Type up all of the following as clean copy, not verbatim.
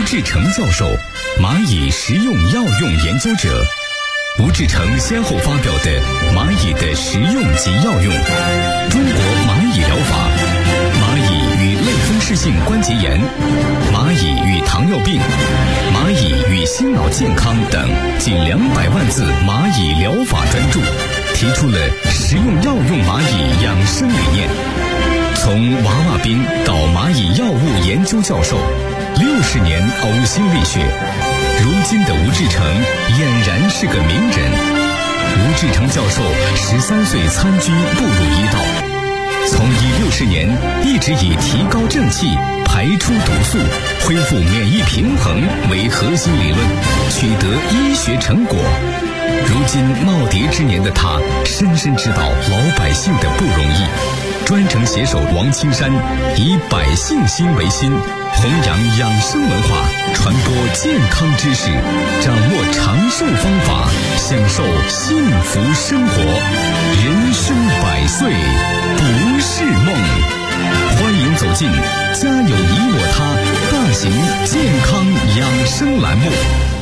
志成教授，蚂蚁食用药用研究者。吴志成先后发表的《蚂蚁的食用及药用》、《中国蚂蚁疗法》、《蚂蚁与类风湿性关节炎》、《蚂蚁与糖尿病》、《蚂蚁与心脑健康》等近200万字蚂蚁疗法专著，提出了食用药用蚂蚁养生理念。从娃娃兵到蚂蚁药物研究教授，60年呕心沥血，如今的吴志成俨然是个名人。吴志成教授13岁参军步入医道，从医60年一直以提高正气、排出毒素、恢复免疫平衡为核心理论，取得医学成果。如今耄耋之年的他，深深知道老百姓的不容易。专程携手王青山，以百姓心为心，弘扬养生文化，传播健康知识，掌握长寿方法，享受幸福生活。人生100岁不是梦。欢迎走进家有你我他大型健康养生栏目。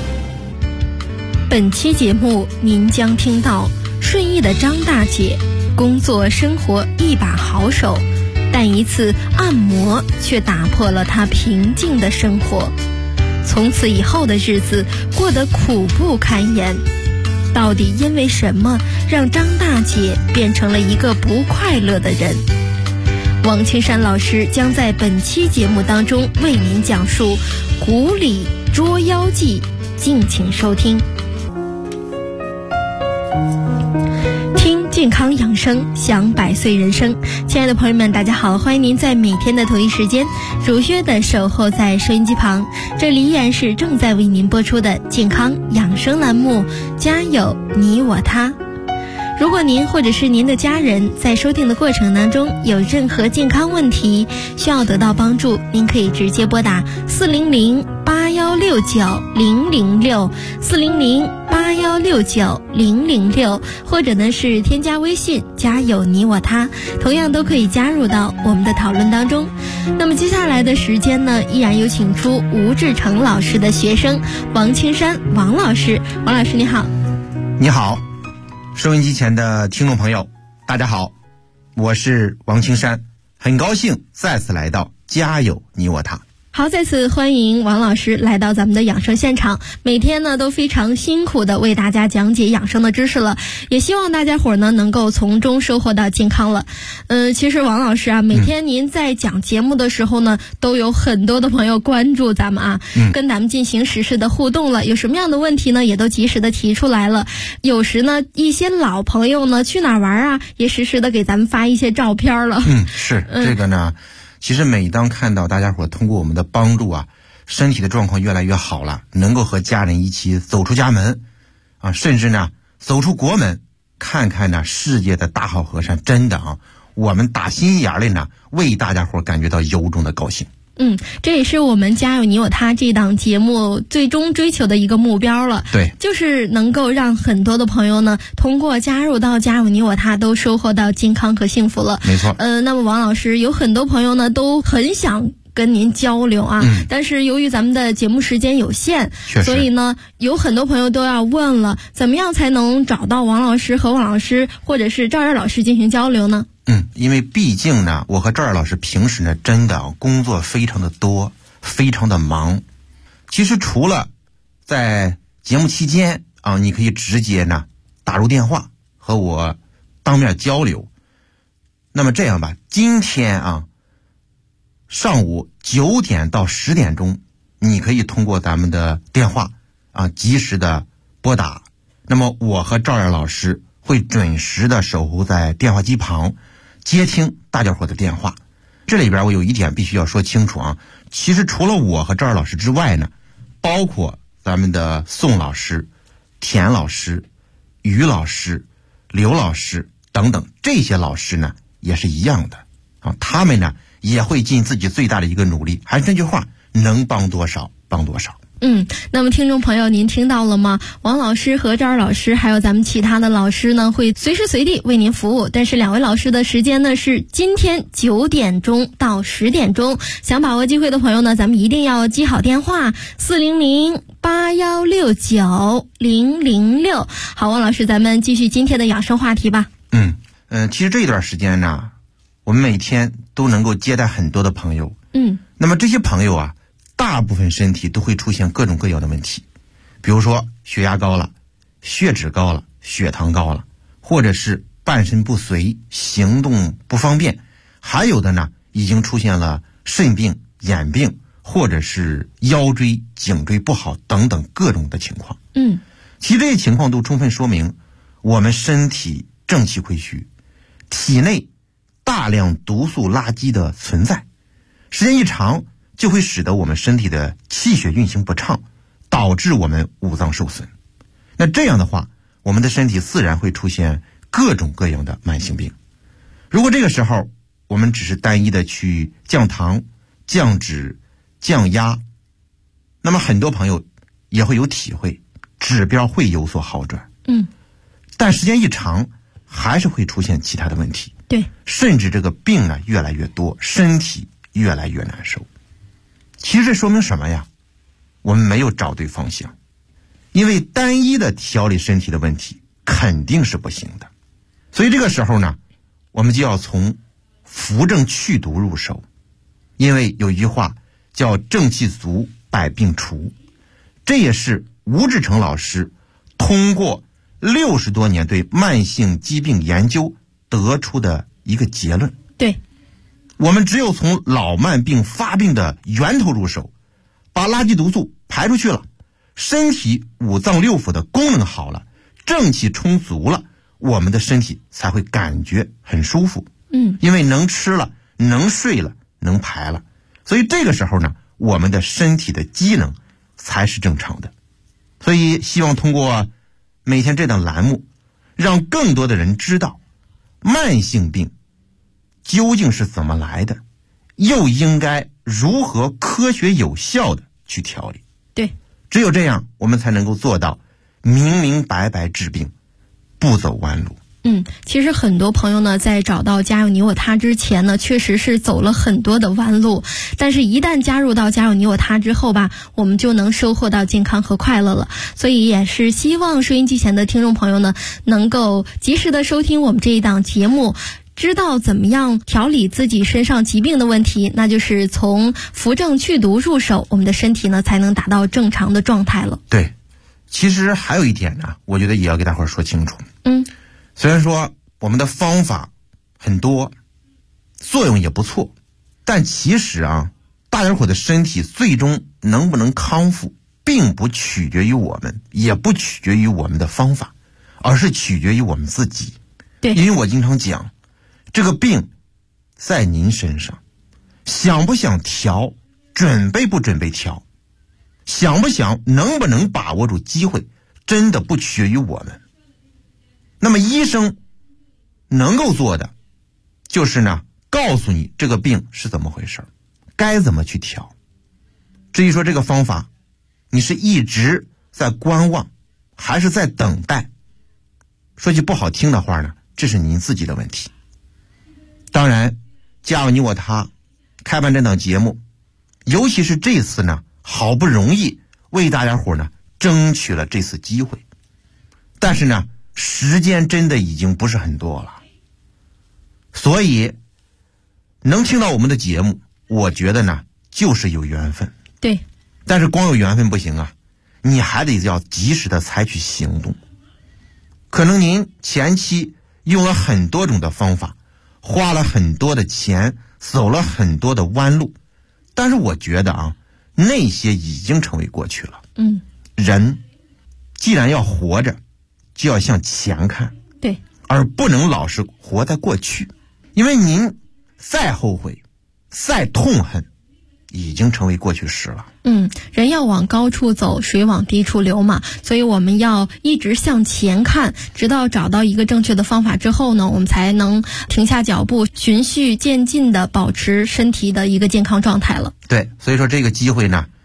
本期节目您将听到顺义的张大姐工作生活一把好手，但一次按摩却打破了她平静的生活，从此以后的日子过得苦不堪言。到底因为什么让张大姐变成了一个不快乐的人？王青山老师将在本期节目当中为您讲述古里捉妖记，敬请收听。健康养生，享100岁人生。亲爱的朋友们，大家好，欢迎您在每天的同一时间如约的守候在收音机旁，这里依然是正在为您播出的健康养生栏目，家有你我他。如果您或者是您的家人在收听的过程当中有任何健康问题需要得到帮助，您可以直接拨打400-8169-006 400-8169-006，或者呢是添加微信家有你我他，同样都可以加入到我们的讨论当中。那么接下来的时间呢，依然有请出吴志成老师的学生王青山王老师。王老师你好。 你好，收音机前的听众朋友大家好，我是王青山，很高兴再次来到家有你我他。 好，再次欢迎王老师来到咱们的养生现场，每天呢都非常辛苦的为大家讲解养生的知识了，也希望大家伙呢能够从中收获到健康了。其实王老师啊，每天您在讲节目的时候呢，都有很多的朋友关注咱们啊，跟咱们进行实时的互动了，有什么样的问题呢，也都及时的提出来了。有时呢，一些老朋友呢去哪玩啊，也实时的给咱们发一些照片了。 是这个呢。其实每当看到大家伙通过我们的帮助啊，身体的状况越来越好了，能够和家人一起走出家门啊，甚至呢走出国门，看看呢世界的大好河山，真的啊，我们打心眼里呢为大家伙感觉到由衷的高兴。 这也是我们家有你有他这档节目最终追求的一个目标了。 对， 就是能够让很多的朋友呢，通过加入到家有你我他，都收获到健康和幸福了。 没错。 那么王老师，有很多朋友呢都很想跟您交流啊，但是由于咱们的节目时间有限，所以呢有很多朋友都要问了，怎么样才能找到王老师和王老师或者是赵二老师进行交流呢？ 因为毕竟呢，我和赵二老师平时呢真的工作非常的多，非常的忙。其实除了在节目期间啊，你可以直接呢打入电话和我当面交流。那么这样吧，今天啊上午9点到10点钟，你可以通过咱们的电话啊及时的拨打。那么我和赵二老师会准时的守候在电话机旁，接听大家伙的电话。这里边我有一点必须要说清楚啊，其实除了我和赵二老师之外呢，包括咱们的宋老师、田老师、于老师、刘老师等等，这些老师呢也是一样的啊，他们呢也会尽自己最大的一个努力，还是那句话，能帮多少帮多少。 那么听众朋友您听到了吗？王老师和赵老师还有咱们其他的老师呢，会随时随地为您服务，但是2位老师的时间呢是今天9点钟到10点钟。想把握机会的朋友呢，咱们一定要记好电话400-8169-006。好，王老师，咱们继续今天的养生话题吧。 其实这一段时间呢，我们每天都能够接待很多的朋友。那么这些朋友啊，大部分身体都会出现各种各样的问题，比如说血压高了、血脂高了、血糖高了，或者是半身不遂、行动不方便，还有的呢已经出现了肾病、眼病，或者是腰椎、颈椎不好等等各种的情况。其实这些情况都充分说明我们身体正气亏虚，体内大量毒素垃圾的存在，时间一长就会使得我们身体的气血运行不畅，导致我们五脏受损。那这样的话，我们的身体自然会出现各种各样的慢性病。如果这个时候我们只是单一的去降糖、降脂、降压，那么很多朋友也会有体会，指标会有所好转。但时间一长还是会出现其他的问题。 对， 甚至这个病呢越来越多，身体越来越难受。其实这说明什么呀？我们没有找对方向。因为单一的调理身体的问题肯定是不行的。所以这个时候呢，我们就要从扶正祛毒入手。因为有一句话叫正气足，百病除，这也是吴志成老师通过60多年对慢性疾病研究得出的一个结论。 对， 我们只有从老慢病发病的源头入手，把垃圾毒素排出去了，身体五脏六腑的功能好了，正气充足了，我们的身体才会感觉很舒服。因为能吃了，能睡了，能排了，所以这个时候呢，我们的身体的机能才是正常的。所以希望通过每天这档栏目，让更多的人知道慢性病究竟是怎么来的，又应该如何科学有效的去调理。 对， 只有这样我们才能够做到明明白白治病，不走弯路。 其实很多朋友呢，在找到家有你我他之前呢，确实是走了很多的弯路，但是一旦加入到家有你我他之后吧，我们就能收获到健康和快乐了。所以也是希望收音机前的听众朋友呢，能够及时的收听我们这一档节目，知道怎么样调理自己身上疾病的问题，那就是从扶正祛毒入手，我们的身体呢才能达到正常的状态了。 对，其实还有一点呢，我觉得也要给大伙儿说清楚。虽然说我们的方法很多，作用也不错，但其实啊，大家伙的身体最终能不能康复，并不取决于我们，也不取决于我们的方法，而是取决于我们自己。 对， 因为我经常讲，这个病在您身上，想不想调，准备不准备调，想不想，能不能把握住机会，真的不取决于我们。那么医生能够做的就是呢，告诉你这个病是怎么回事，该怎么去调。至于说这个方法你是一直在观望还是在等待，说句不好听的话呢，这是您自己的问题。当然家有你我他开办这档节目，尤其是这次呢，好不容易为大家伙呢争取了这次机会，但是呢时间真的已经不是很多了，所以能听到我们的节目，我觉得呢就是有缘分。 对， 但是光有缘分不行啊，你还得要及时的采取行动。可能您前期用了很多种的方法，花了很多的钱，走了很多的弯路，但是我觉得啊，那些已经成为过去了。人既然要活着，就要向前看， 对， 而不能老是活在过去。因为您再后悔再痛恨，已经成为过去式了。 人要往高处走，水往低处流嘛，所以我们要一直向前看，直到找到一个正确的方法之后呢，我们才能停下脚步，循序渐进的保持身体的一个健康状态了。 对，所以说这个机会呢，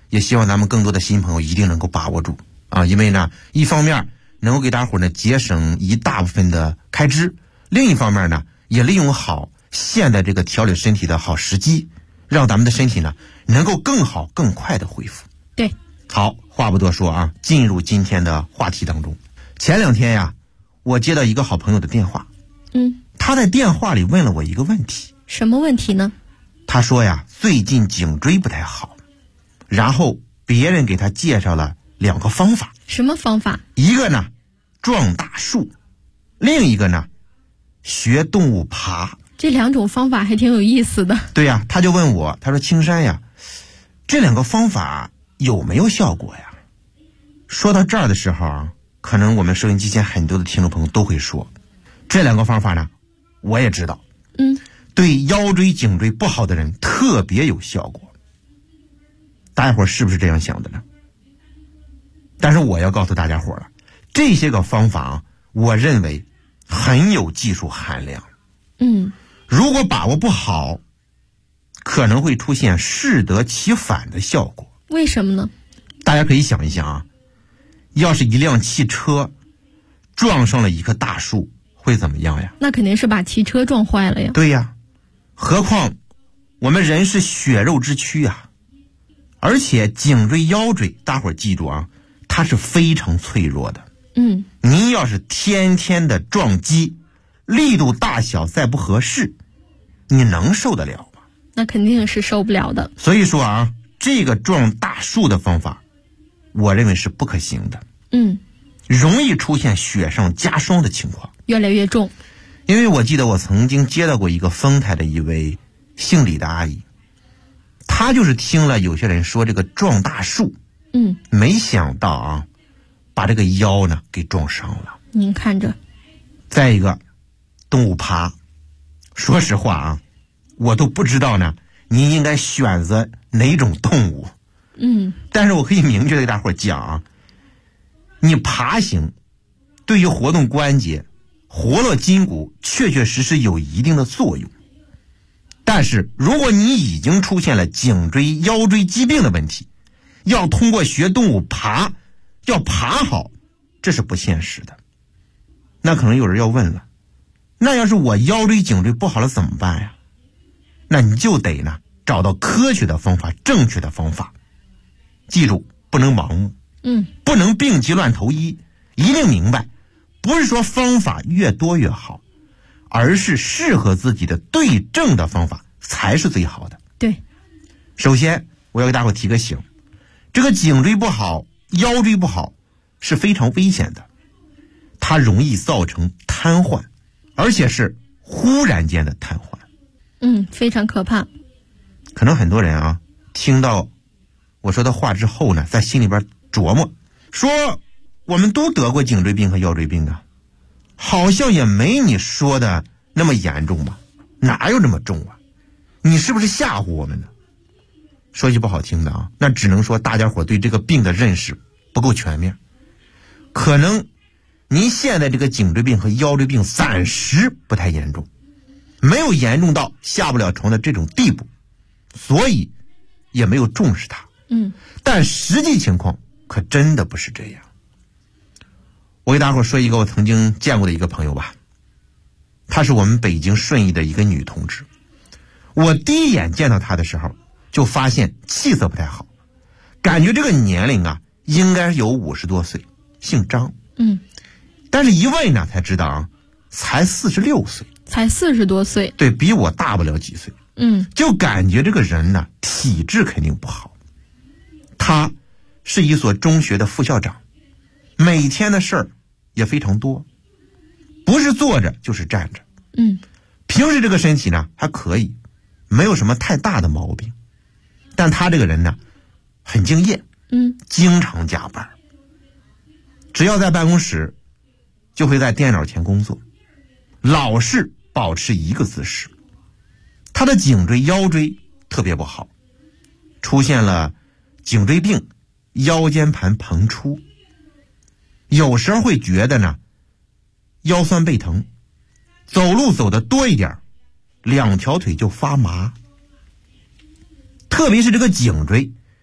也希望咱们更多的新朋友一定能够把握住啊，因为呢，一方面能够给大伙呢节省一大部分的开支，另一方面呢，也利用好现在这个调理身体的好时机，让咱们的身体呢能够更好更快的恢复。 对， 好，话不多说啊，进入今天的话题当中。前2天呀，我接到一个好朋友的电话，他在电话里问了我一个问题。 什么问题呢？ 他说呀，最近颈椎不太好，然后别人给他介绍了2个方法。 什么方法？ 一个呢，撞大树，另一个呢，学动物爬。 这2种方法还挺有意思的。 对呀，他就问我，他说青山呀，这2个方法有没有效果呀？说到这儿的时候啊，可能我们收音机前很多的听众朋友都会说，这2个方法呢，我也知道，对腰椎颈椎不好的人特别有效果。大家伙是不是这样想的呢？但是我要告诉大家伙了，这些个方法啊，我认为很有技术含量。如果把握不好，可能会出现适得其反的效果。 为什么呢？ 大家可以想一想啊，要是一辆汽车撞上了一棵大树，会怎么样呀？ 那肯定是把汽车撞坏了呀。 对呀，何况我们人是血肉之躯啊，而且颈椎腰椎，大伙儿记住啊，它是非常脆弱的。您要是天天的撞击，力度大小再不合适，你能受得了吗？ 那肯定是受不了的。 所以说啊，这个撞大树的方法，我认为是不可行的。容易出现雪上加霜的情况， 越来越重。 因为我记得我曾经接到过一个丰台的一位姓李的阿姨，她就是听了有些人说这个撞大树，没想到啊，把这个腰呢给撞伤了。 您看着。 再一个，动物爬，说实话啊，我都不知道呢，您应该选择哪种动物。但是我可以明确的给大伙讲啊，你爬行对于活动关节、活络筋骨确确实实有一定的作用。但是如果你已经出现了颈椎腰椎疾病的问题，要通过学动物爬，要爬好，这是不现实的。那可能有人要问了，那要是我腰椎颈椎不好了怎么办呀？那你就得呢找到科学的方法，正确的方法。记住，不能盲目，不能病急乱投医，一定明白，不是说方法越多越好，而是适合自己的对症的方法才是最好的。 对， 首先我要给大伙提个醒，这个颈椎不好、腰椎不好是非常危险的，它容易造成瘫痪，而且是忽然间的瘫痪。 非常可怕。 可能很多人啊，听到我说的话之后呢，在心里边琢磨，说我们都得过颈椎病和腰椎病啊，好像也没你说的那么严重吧？哪有这么重啊？你是不是吓唬我们呢？说句不好听的啊，那只能说大家伙对这个病的认识不够全面。可能您现在这个颈椎病和腰椎病暂时不太严重，没有严重到下不了床的这种地步，所以也没有重视它。但实际情况可真的不是这样。我给大伙说一个我曾经见过的一个朋友吧，她是我们北京顺义的一个女同志。我第一眼见到她的时候，就发现气色不太好，感觉这个年龄啊，应该有50多岁，姓张。但是一问呢，才知道啊，才46岁， 才40多岁， 对，比我大不了几岁。就感觉这个人呢，体质肯定不好。他是一所中学的副校长，每天的事儿也非常多，不是坐着就是站着。平时这个身体呢还可以，没有什么太大的毛病，但他这个人呢很敬业，经常加班，只要在办公室就会在电脑前工作，老是保持一个姿势。他的颈椎腰椎特别不好，出现了颈椎病、腰间盘膨出，有时候会觉得呢腰酸背疼，走路走得多一点，2条腿就发麻。特别是这个颈椎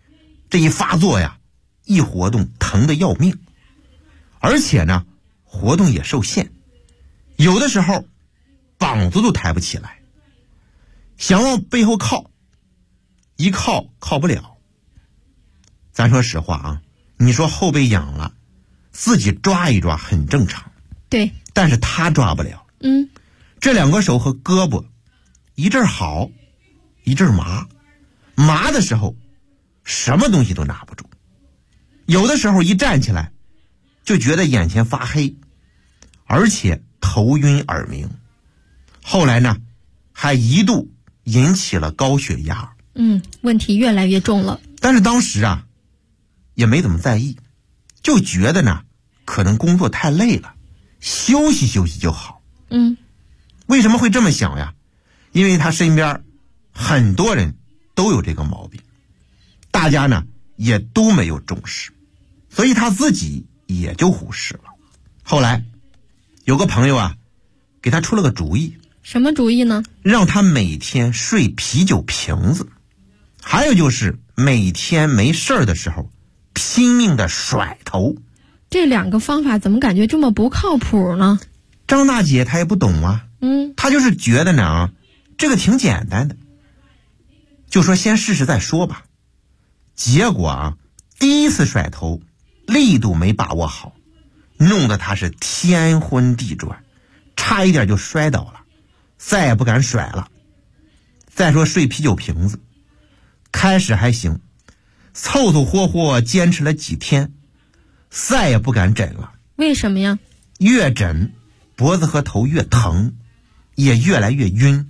这一发作呀，一活动疼得要命，而且呢活动也受限，有的时候膀子都抬不起来，想往背后靠，一靠不了。咱说实话啊，你说后背痒了，自己抓一抓很正常， 对， 但是他抓不了。这两个手和胳膊一阵好一阵麻，麻的时候什么东西都拿不住，有的时候一站起来就觉得眼前发黑，而且头晕耳鸣，后来呢还一度引起了高血压。 问题越来越重了。 但是当时啊也没怎么在意，就觉得呢可能工作太累了，休息休息就好。为什么会这么想呀？因为他身边很多人都有这个毛病，大家呢也都没有重视，所以他自己也就忽视了。后来有个朋友啊给他出了个主意。 什么主意呢？ 让他每天睡啤酒瓶子，还有就是每天没事儿的时候拼命的甩头。 这两个方法怎么感觉这么不靠谱呢？ 张大姐她也不懂啊，她就是觉得呢这个挺简单的，就说先试试再说吧。结果啊第一次甩头力度没把握好，弄得她是天昏地转，差一点就摔倒了，再也不敢甩了。再说睡啤酒瓶子，开始还行，凑凑合合坚持了几天，再也不敢枕了。 为什么呀？ 越枕脖子和头越疼，也越来越晕。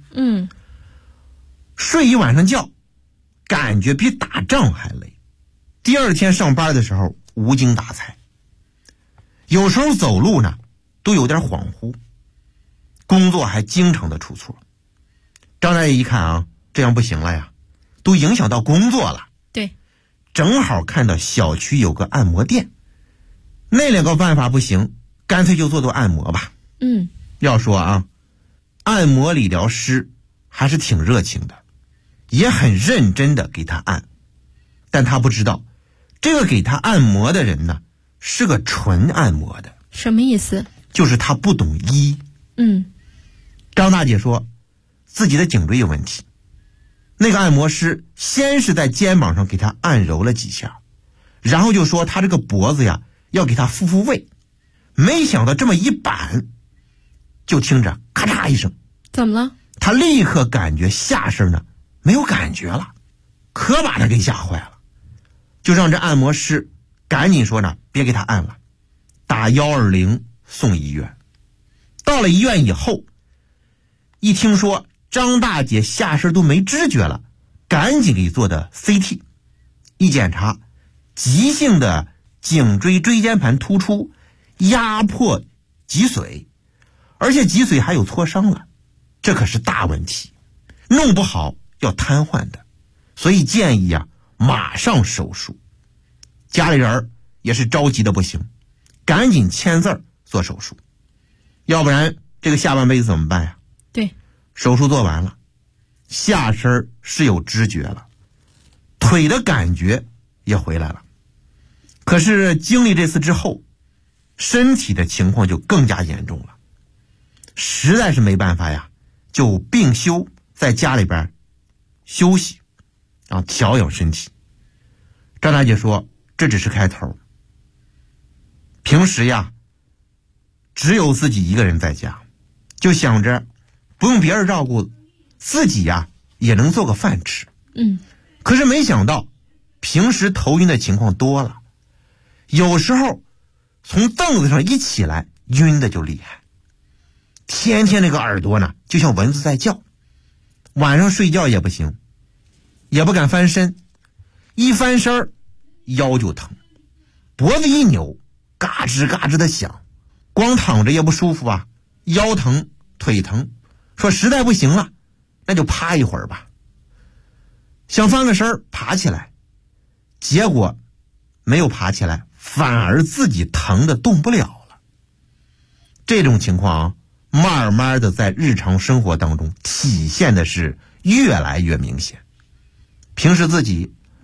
睡一晚上觉，感觉比打仗还累。第二天上班的时候无精打采，有时候走路呢都有点恍惚，工作还经常的出错。张大爷一看啊，这样不行了呀，都影响到工作了。 对， 正好看到小区有个按摩店，那两个办法不行，干脆就做按摩吧。要说啊，按摩理疗师还是挺热情的，也很认真的给他按，但他不知道这个给他按摩的人呢是个纯按摩的。 什么意思？ 就是他不懂医。张大姐说自己的颈椎有问题，那个按摩师先是在肩膀上给他按揉了几下，然后就说他这个脖子呀要给他复位，没想到这么一板，就听着咔嚓一声。 怎么了？ 他立刻感觉下身呢没有感觉了，可把他给吓坏了，就让这按摩师赶紧说呢别给他按了，打120送医院。到了医院以后，一听说张大姐下身都没知觉了，赶紧给做的 CT， 一检查急性的颈椎椎间盘突出，压迫脊髓，而且脊髓还有挫伤了，这可是大问题，弄不好要瘫痪的，所以建议啊马上手术。家里人也是着急的不行，赶紧签字做手术，要不然这个下半辈子怎么办呀？ 对， 手术做完了，下身是有知觉了，腿的感觉也回来了，可是经历这次之后，身体的情况就更加严重了，实在是没办法呀，就病休在家里边休息，然后调养身体。张大姐说这只是开头，平时呀只有自己一个人在家，就想着不用别人照顾，自己呀也能做个饭吃。可是没想到平时头晕的情况多了，有时候从凳子上一起来晕的就厉害，天天那个耳朵呢就像蚊子在叫，晚上睡觉也不行，也不敢翻身，一翻身腰就疼，脖子一扭嘎吱嘎吱的响，光躺着也不舒服啊，腰疼腿疼，说实在不行了那就趴一会儿吧，想翻个身爬起来，结果没有爬起来，反而自己疼的动不了了。这种情况慢慢的在日常生活当中体现的是越来越明显。平时自己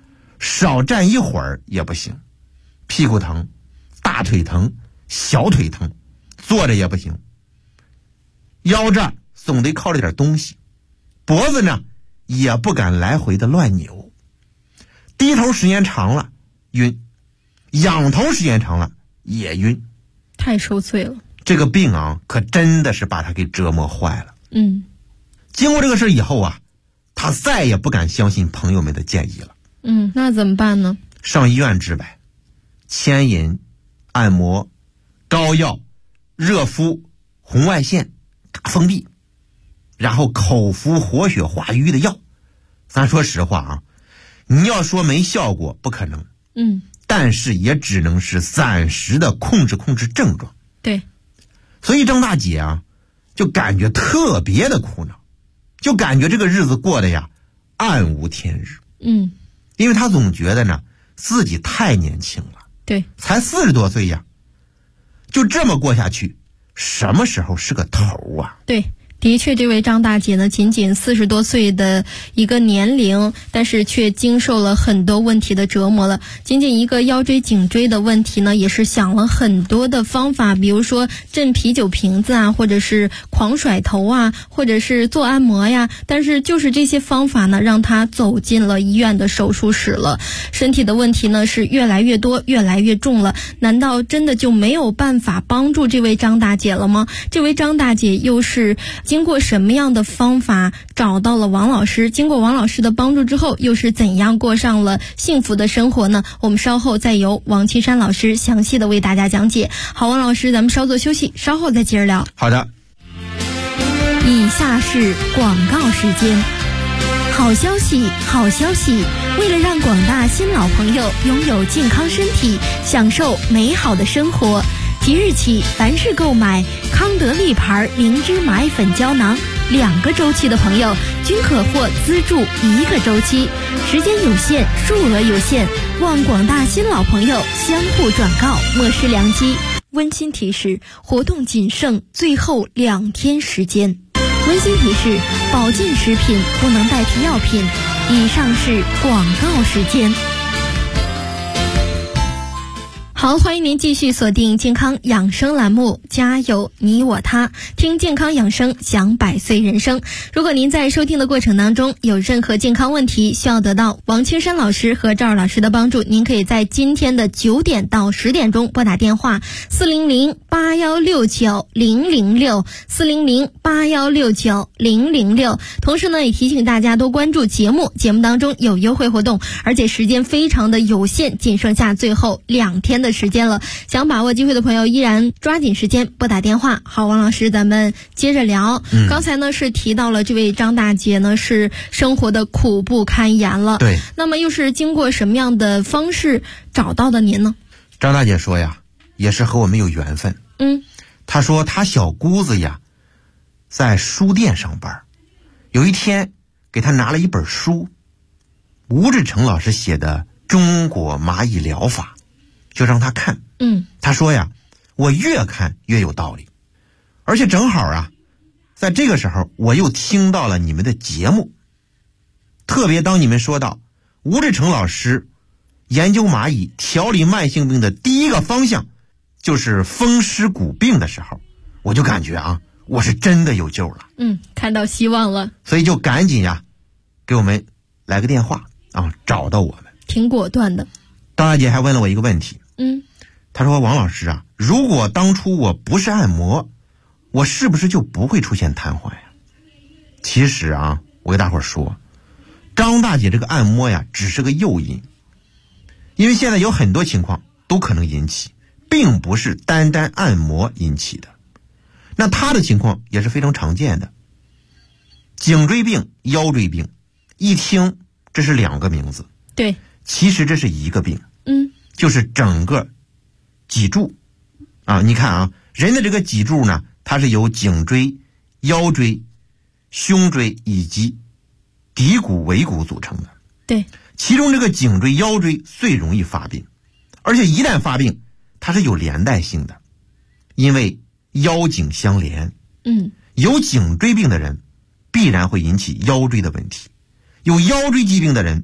少站一会儿也不行，屁股疼、大腿疼、小腿疼，坐着也不行，腰这儿总得靠着点东西，脖子呢也不敢来回的乱扭，低头时间长了晕，仰头时间长了也晕， 太受罪了。 这个病啊，可真的是把他给折磨坏了。经过这个事以后啊，他再也不敢相信朋友们的建议了。 那怎么办呢？ 上医院治呗，牵引、按摩、膏药、热敷、红外线、打封闭，然后口服活血化瘀的药。咱说实话啊，你要说没效果不可能，但是也只能是暂时的控制症状。 对， 所以张大姐啊，就感觉特别的苦恼，就感觉这个日子过得呀暗无天日。因为她总觉得呢自己太年轻了， 对， 才40多岁呀，就这么过下去，什么时候是个头啊？ 对。的确，这位张大姐呢，仅仅40多岁的一个年龄，但是却经受了很多问题的折磨了。仅仅一个腰椎颈椎的问题呢，也是想了很多的方法，比如说震啤酒瓶子啊，或者是狂甩头啊，或者是做按摩呀。但是就是这些方法呢，让她走进了医院的手术室了。身体的问题呢是越来越多，越来越重了。难道真的就没有办法帮助这位张大姐了吗？这位张大姐又是经过什么样的方法找到了王老师？经过王老师的帮助之后，又是怎样过上了幸福的生活呢？我们稍后再由王青山老师详细的为大家讲解。好，王老师，咱们稍作休息，稍后再接着聊。 好的。 以下是广告时间。好消息，好消息！为了让广大新老朋友拥有健康身体，享受美好的生活，即日起，凡是购买康德利牌灵芝蚂蚁粉胶囊2个周期的朋友，均可获资助1个周期，时间有限，数额有限，望广大新老朋友相互转告，莫失良机。温馨提示：活动仅剩最后2天时间。温馨提示：保健食品不能代替药品。以上是广告时间。好，欢迎您继续锁定健康养生栏目，家有你我他，听健康养生，享100岁人生。如果您在收听的过程当中有任何健康问题，需要得到王青山老师和赵二老师的帮助，您可以在今天的9点到10点钟拨打电话400-8169-006 400-8169-006。同时呢，也提醒大家多关注节目当中有优惠活动，而且时间非常的有限，仅剩下最后2天的时间了。想把握机会的朋友依然抓紧时间拨打电话。好，王老师，咱们接着聊。刚才呢是提到了这位张大姐呢是生活的苦不堪言了。 对。 那么又是经过什么样的方式找到的您呢？ 张大姐说呀，也是和我们有缘分。她说她小姑子呀在书店上班，有一天给她拿了一本书，吴志成老师写的《中国蚂蚁疗法》，就让她看。她说呀，我越看越有道理，而且正好啊，在这个时候我又听到了你们的节目，特别当你们说到吴志成老师研究蚂蚁调理慢性病的第一个方向就是风湿骨病的时候，我就感觉啊，我是真的有救了。 看到希望了， 所以就赶紧呀给我们来个电话啊，找到我们。 挺果断的。 张大姐还问了我一个问题，她说王老师啊，如果当初我不是按摩，我是不是就不会出现瘫痪呀？其实啊，我给大伙说，张大姐这个按摩呀只是个诱因，因为现在有很多情况都可能引起，并不是单单按摩引起的。那她的情况也是非常常见的，颈椎病、腰椎病，一听这是2个名字， 对， 其实这是一个病，就是整个脊柱啊。你看啊，人的这个脊柱呢，它是由颈椎、腰椎、胸椎以及骶骨、尾骨组成的。 对， 其中这个颈椎、腰椎最容易发病，而且一旦发病，它是有连带性的，因为腰颈相连。有颈椎病的人必然会引起腰椎的问题，有腰椎疾病的人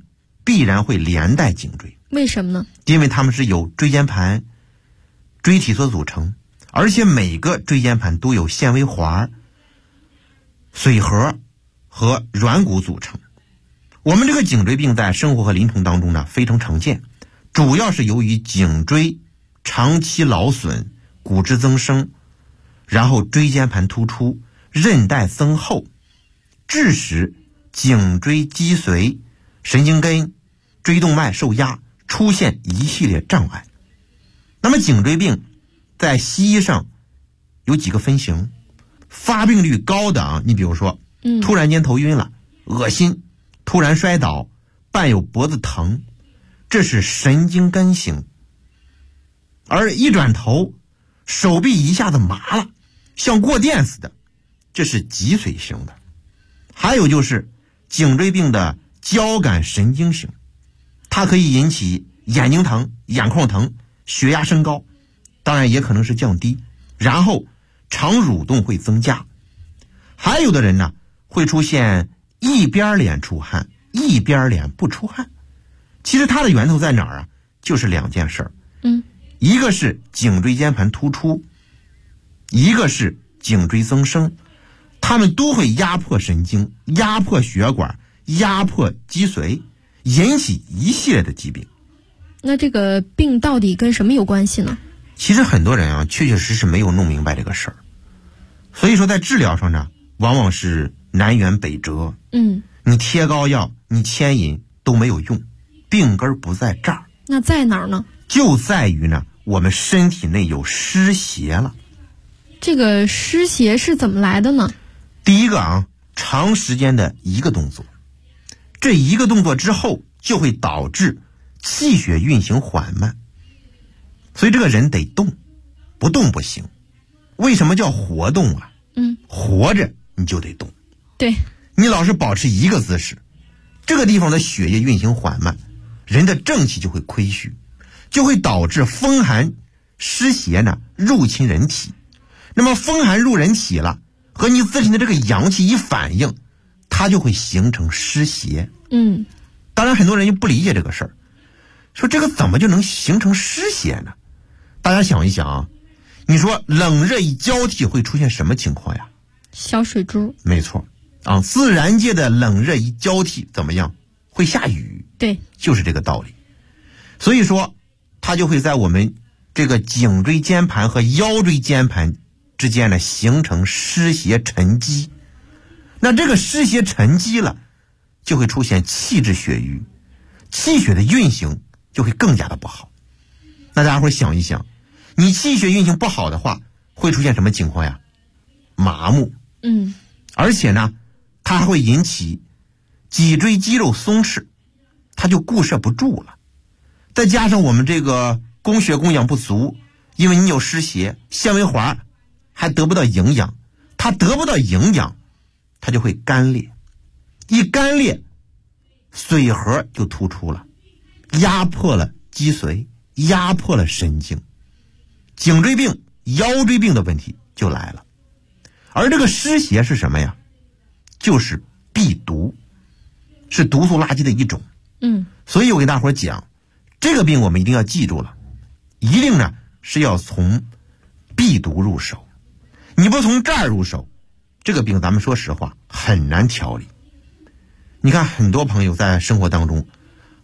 必然会连带颈椎。 为什么呢？ 因为它们是由椎间盘、椎体所组成，而且每个椎间盘都有纤维环、髓核和软骨组成。我们这个颈椎病在生活和临床当中呢非常常见，主要是由于颈椎长期劳损、骨质增生，然后椎间盘突出、韧带增厚，致使颈椎脊髓、神经根、椎动脉受压，出现一系列障碍。那么颈椎病在西医上有几个分型，发病率高的你比如说突然间头晕了、恶心、突然摔倒、伴有脖子疼，这是神经根型。而一转头手臂一下子麻了，像过电似的，这是脊髓型的。还有就是颈椎病的交感神经型，它可以引起眼睛疼、眼眶疼、血压升高，当然也可能是降低，然后肠蠕动会增加。还有的人呢会出现一边脸出汗，一边脸不出汗。其实它的源头在哪儿啊？就是两件事儿。一个是颈椎间盘突出，一个是颈椎增生，它们都会压迫神经、压迫血管、压迫脊髓，引起一系列的疾病。 那这个病到底跟什么有关系呢？ 其实很多人啊确确实实没有弄明白这个事儿，所以说在治疗上呢往往是南辕北辙。你贴膏药、你牵引都没有用，病根不在这儿。 那在哪儿呢？ 就在于呢我们身体内有湿邪了。 这个湿邪是怎么来的呢？ 第一个长时间的一个动作，这一个动作之后就会导致气血运行缓慢，所以这个人得动，不动不行。为什么叫活动啊？活着你就得动。 对， 你老是保持一个姿势，这个地方的血液运行缓慢，人的正气就会亏虚，就会导致风寒湿邪呢入侵人体。那么风寒入人体了，和你自身的这个阳气一反应，它就会形成湿邪。当然很多人就不理解这个事儿，说这个怎么就能形成湿邪呢？大家想一想你说冷热一交替会出现什么情况呀？ 小水珠。没错自然界的冷热一交替怎么样？会下雨。 对， 就是这个道理。所以说它就会在我们这个颈椎间盘和腰椎间盘之间呢形成湿邪沉积。那这个湿邪沉积了，就会出现气滞血瘀，气血的运行就会更加的不好。那大家伙想一想，你气血运行不好的话会出现什么情况呀？麻木。而且呢它还会引起脊椎肌肉松弛，它就固摄不住了。再加上我们这个供血供氧不足，因为你有湿邪，纤维环还得不到营养，它得不到营养，它就会干裂。一干裂，髓核就突出了，压迫了脊髓，压迫了神经，颈椎病、腰椎病的问题就来了。而这个湿邪是什么呀？就是避毒，是毒素垃圾的一种。所以我给大伙讲，这个病我们一定要记住了，一定呢是要从避毒入手。你不从这儿入手，这个病咱们说实话很难调理。你看很多朋友在生活当中